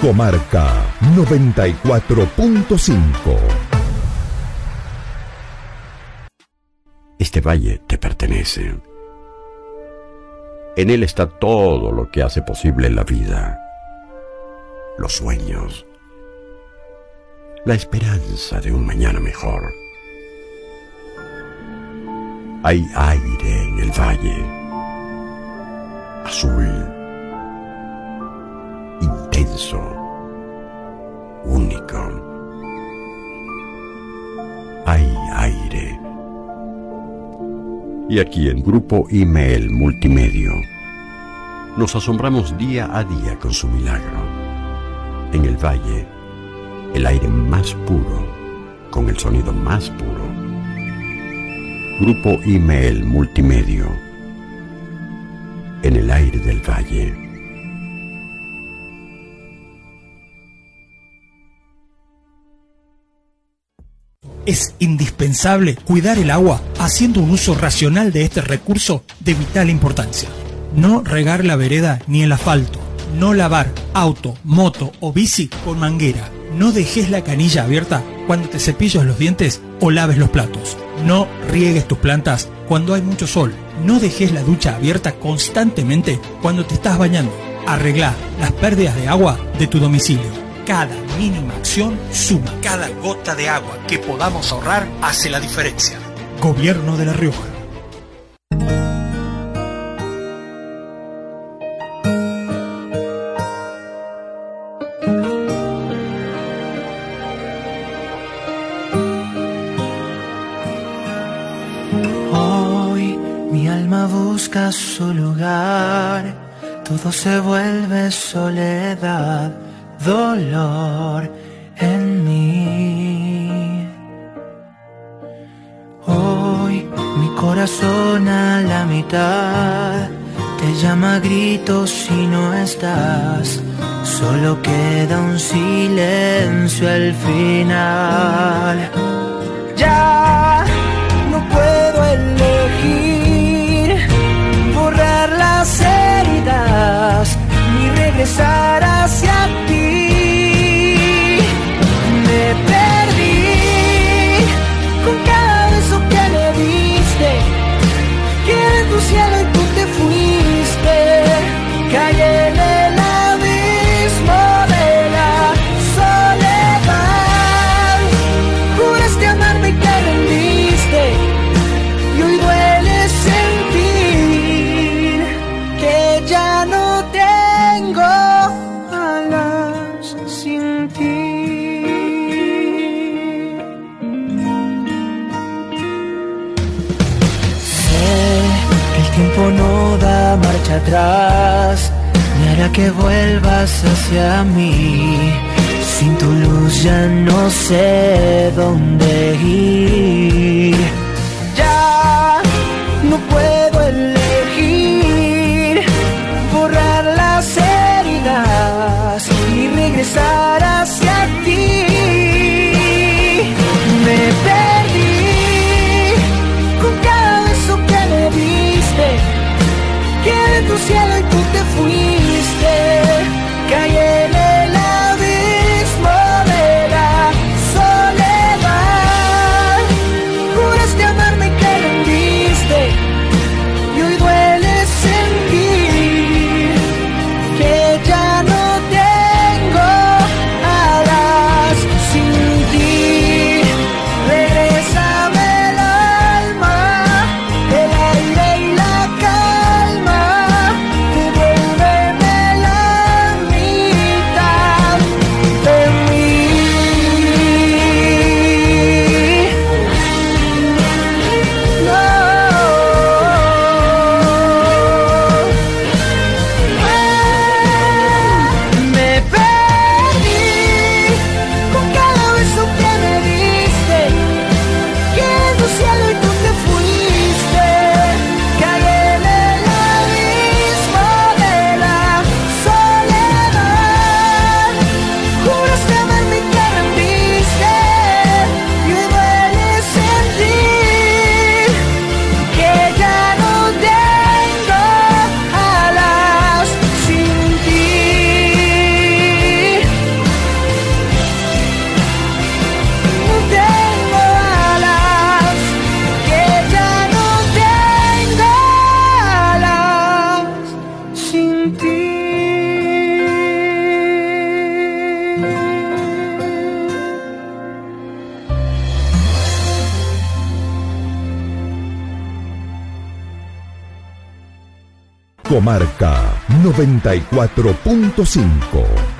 Comarca 94.5. Este valle te pertenece. En él está todo lo que hace posible la vida, los sueños, la esperanza de un mañana mejor. Hay aire en el valle, azul, intenso, único. Hay aire. Y aquí en Grupo Email Multimedio nos asombramos día a día con su milagro. En el valle, el aire más puro, con el sonido más puro. Grupo Email Multimedio, en el aire del valle. Es indispensable cuidar el agua haciendo un uso racional de este recurso de vital importancia. No regar la vereda ni el asfalto. No lavar auto, moto o bici con manguera. No dejes la canilla abierta cuando te cepilles los dientes o laves los platos. No riegues tus plantas cuando hay mucho sol. No dejes la ducha abierta constantemente cuando te estás bañando. Arregla las pérdidas de agua de tu domicilio. Cada mínima acción suma. Cada gota de agua que podamos ahorrar hace la diferencia. Gobierno de La Rioja. Hoy mi alma busca su lugar. Todo se vuelve soledad, dolor en mí. Hoy mi corazón a la mitad te llama a gritos y no estás. Solo queda un silencio al final. Ya no puedo elegir borrar las heridas ni regresar hacia ti. Me perdí con cada beso que me diste. Quedé en tu cielo y tú te fuiste. Caí en el abismo de la soledad. Juraste amarme y te rendiste. Y hoy duele sentir que ya no tengo alas sin ti. Sé que el tiempo no da marcha atrás, ni hará que vuelvas hacia mí. Sin tu luz ya no sé dónde ir. Ya no puedo elegir borrar las heridas y regresar hacia ti. Me perdí con cada beso que me diste. Quedé en tu cielo y tú te fuiste. Caí en el abismo de la soledad. Juraste amarme y te rendiste. Y hoy duele sentir que ya no tengo alas Comarca 94.5.